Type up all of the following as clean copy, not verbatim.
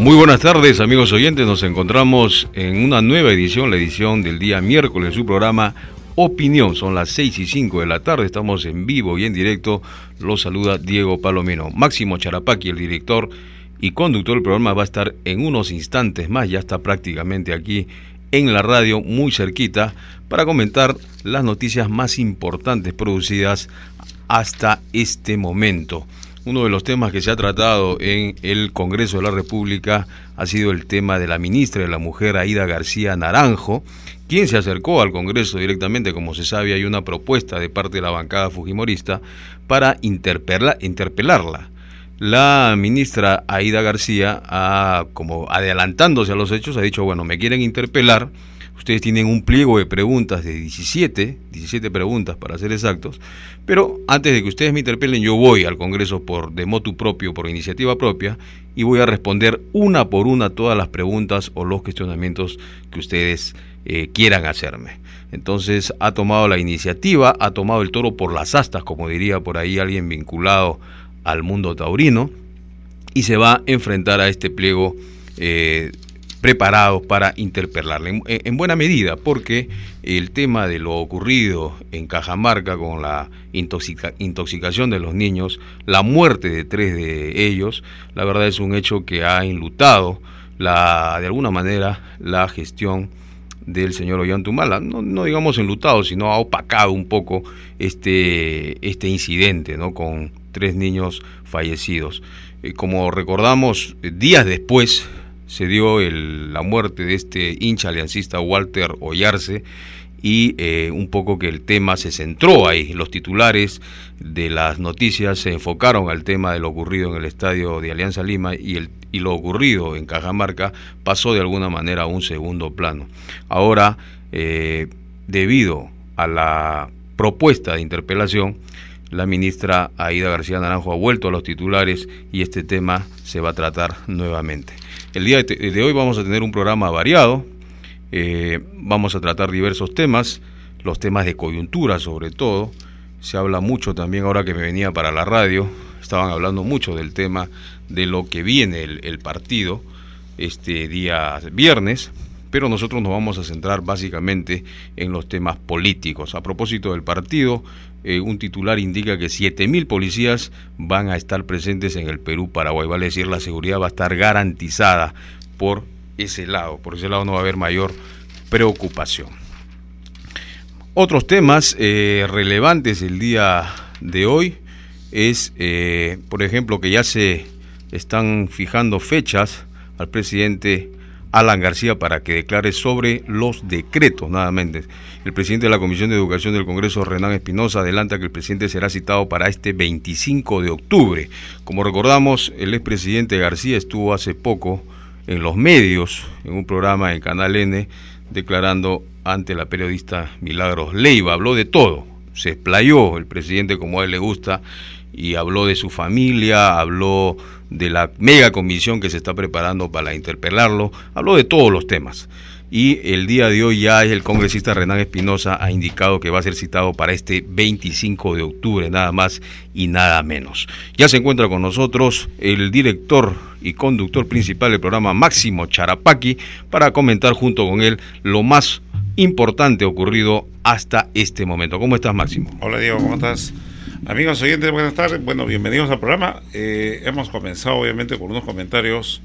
Muy buenas tardes, amigos oyentes. Nos encontramos en una nueva edición, la edición del día miércoles de su programa Opinión. Son las 6:05 de la tarde, estamos en vivo y en directo. Los saluda Diego Palomino. Máximo Charapaqui, el director y conductor del programa, va a estar en unos instantes más, ya está prácticamente aquí en la radio, muy cerquita, para comentar las noticias más importantes producidas hasta este momento. Uno de los temas que se ha tratado en el Congreso de la República ha sido el tema de la ministra de la Mujer, Aída García Naranjo, quien se acercó al Congreso directamente. Como se sabe, hay una propuesta de parte de la bancada fujimorista para interpelarla. La ministra Aída García, como adelantándose a los hechos, ha dicho, bueno, me quieren interpelar. Ustedes tienen un pliego de preguntas de 17 preguntas para ser exactos, pero antes de que ustedes me interpelen, yo voy al Congreso de motu propio, por iniciativa propia, y voy a responder una por una todas las preguntas o los cuestionamientos que ustedes quieran hacerme. Entonces ha tomado la iniciativa, ha tomado el toro por las astas, como diría por ahí alguien vinculado al mundo taurino, y se va a enfrentar a este pliego preparados para interpelarle, en buena medida, porque el tema de lo ocurrido en Cajamarca con la intoxicación de los niños, la muerte de 3 de ellos, la verdad es un hecho que ha enlutado de alguna manera la gestión del señor Ollantumala. No digamos enlutado, sino ha opacado un poco este incidente, ¿no?, con 3 niños fallecidos. Como recordamos, días después se dio la muerte de este hincha aliancista Walter Oyarce, y un poco que el tema se centró ahí. Los titulares de las noticias se enfocaron al tema de lo ocurrido en el estadio de Alianza Lima, y lo ocurrido en Cajamarca pasó de alguna manera a un segundo plano. Ahora, debido a la propuesta de interpelación, la ministra Aída García Naranjo ha vuelto a los titulares y este tema se va a tratar nuevamente. El día de hoy vamos a tener un programa variado, vamos a tratar diversos temas, los temas de coyuntura sobre todo. Se habla mucho también, ahora que me venía para la radio, estaban hablando mucho del tema de lo que viene el partido este día viernes, pero nosotros nos vamos a centrar básicamente en los temas políticos. A propósito del partido, un titular indica que 7.000 policías van a estar presentes en el Perú-Paraguay, vale decir, la seguridad va a estar garantizada por ese lado no va a haber mayor preocupación. Otros temas relevantes el día de hoy es, por ejemplo, que ya se están fijando fechas al presidente Alan García para que declare sobre los decretos, nada menos. El presidente de la Comisión de Educación del Congreso, Renan Espinosa, adelanta que el presidente será citado para este 25 de octubre. Como recordamos, el expresidente García estuvo hace poco en los medios, en un programa en Canal N, declarando ante la periodista Milagros Leiva. Habló de todo, se explayó el presidente como a él le gusta, y habló de su familia, habló de la mega comisión que se está preparando para interpelarlo, habló de todos los temas. Y el día de hoy ya el congresista Renan Espinosa ha indicado que va a ser citado para este 25 de octubre, nada más y nada menos. Ya se encuentra con nosotros el director y conductor principal del programa, Máximo Charapaqui, para comentar junto con él lo más importante ocurrido hasta este momento. ¿Cómo estás, Máximo? Hola, Diego, ¿cómo estás? Amigos oyentes, buenas tardes. Bueno, bienvenidos al programa. Hemos comenzado obviamente con unos comentarios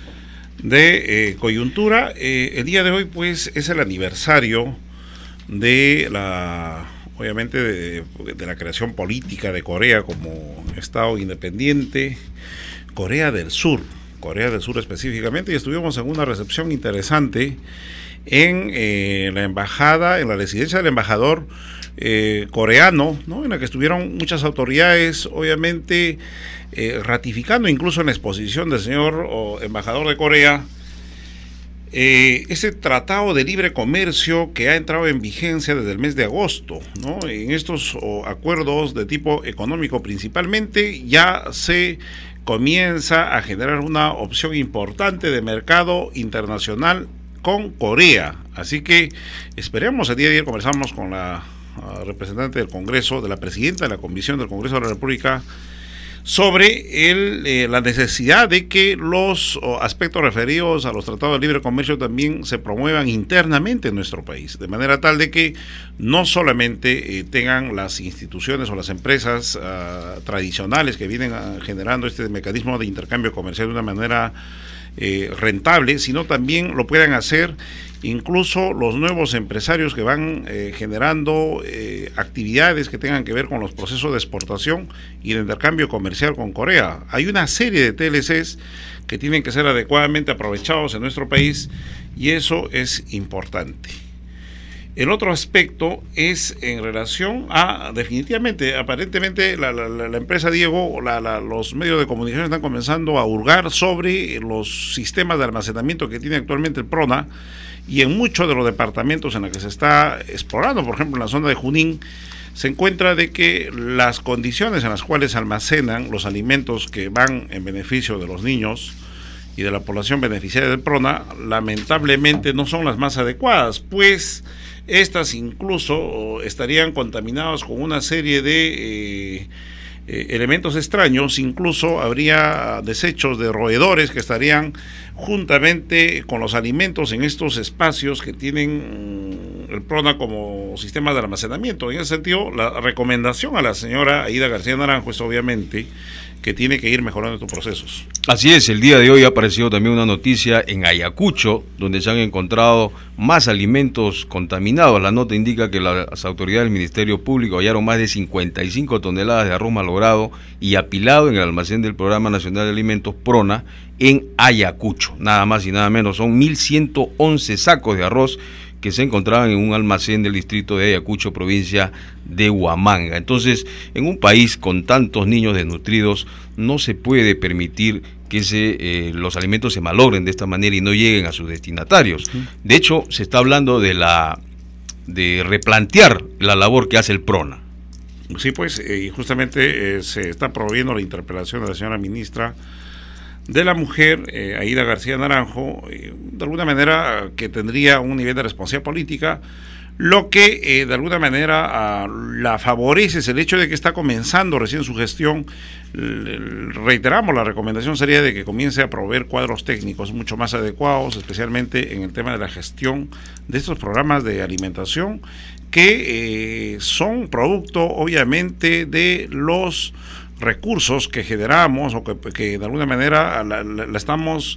de coyuntura. El día de hoy pues es el aniversario de obviamente de la creación política de Corea como Estado independiente, Corea del Sur específicamente, y estuvimos en una recepción interesante en la embajada, en la residencia del embajador coreano, ¿no?, en la que estuvieron muchas autoridades, obviamente ratificando incluso en la exposición del señor embajador de Corea ese tratado de libre comercio que ha entrado en vigencia desde el mes de agosto, ¿no? En estos acuerdos de tipo económico principalmente ya se comienza a generar una opción importante de mercado internacional con Corea. Así que esperemos, el día de ayer conversamos con la representante del Congreso, de la presidenta de la Comisión del Congreso de la República, sobre la necesidad de que los aspectos referidos a los tratados de libre comercio también se promuevan internamente en nuestro país, de manera tal de que no solamente tengan las instituciones o las empresas tradicionales que vienen generando este mecanismo de intercambio comercial de una manera rentable, sino también lo puedan hacer incluso los nuevos empresarios que van generando actividades que tengan que ver con los procesos de exportación y de intercambio comercial con Corea. Hay una serie de TLCs que tienen que ser adecuadamente aprovechados en nuestro país y eso es importante. El otro aspecto es en relación a, definitivamente, aparentemente la empresa Diego, los medios de comunicación están comenzando a hurgar sobre los sistemas de almacenamiento que tiene actualmente el PRONA, y en muchos de los departamentos en los que se está explorando, por ejemplo en la zona de Junín, se encuentra de que las condiciones en las cuales se almacenan los alimentos que van en beneficio de los niños y de la población beneficiaria del PRONA, lamentablemente no son las más adecuadas, pues estas incluso estarían contaminadas con una serie de elementos extraños, incluso habría desechos de roedores que estarían juntamente con los alimentos en estos espacios que tienen el PRONA como sistema de almacenamiento. En ese sentido, la recomendación a la señora Aída García Naranjo es obviamente que tiene que ir mejorando estos procesos. Así es, el día de hoy ha aparecido también una noticia en Ayacucho, donde se han encontrado más alimentos contaminados. La nota indica que las autoridades del Ministerio Público hallaron más de 55 toneladas de arroz malogrado y apilado en el almacén del Programa Nacional de Alimentos PRONA en Ayacucho. Nada más y nada menos, son 1.111 sacos de arroz que se encontraban en un almacén del distrito de Ayacucho, provincia de Huamanga. Entonces, en un país con tantos niños desnutridos, no se puede permitir que los alimentos se malogren de esta manera y no lleguen a sus destinatarios. De hecho, se está hablando de replantear la labor que hace el PRONA. Sí, pues, y justamente se está promoviendo la interpelación de la señora ministra de la Mujer, Aída García Naranjo, de alguna manera que tendría un nivel de responsabilidad política, lo que de alguna manera la favorece es el hecho de que está comenzando recién su gestión. Reiteramos, la recomendación sería de que comience a proveer cuadros técnicos mucho más adecuados, especialmente en el tema de la gestión de estos programas de alimentación, que son producto obviamente de los recursos que generamos o que de alguna manera la estamos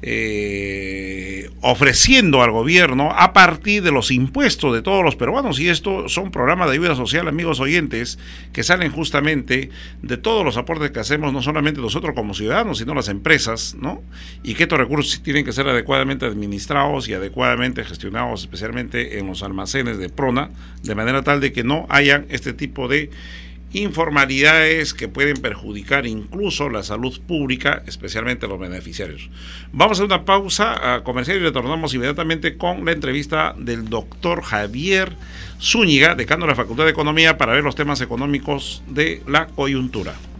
ofreciendo al gobierno a partir de los impuestos de todos los peruanos, y esto son programas de ayuda social, amigos oyentes, que salen justamente de todos los aportes que hacemos, no solamente nosotros como ciudadanos, sino las empresas, ¿no? Y que estos recursos tienen que ser adecuadamente administrados y adecuadamente gestionados, especialmente en los almacenes de PRONA, de manera tal de que no hayan este tipo de informalidades que pueden perjudicar incluso la salud pública, especialmente a los beneficiarios. Vamos a hacer una pausa comercial y retornamos inmediatamente con la entrevista del doctor Javier Zúñiga, decano de la Facultad de Economía, para ver los temas económicos de la coyuntura.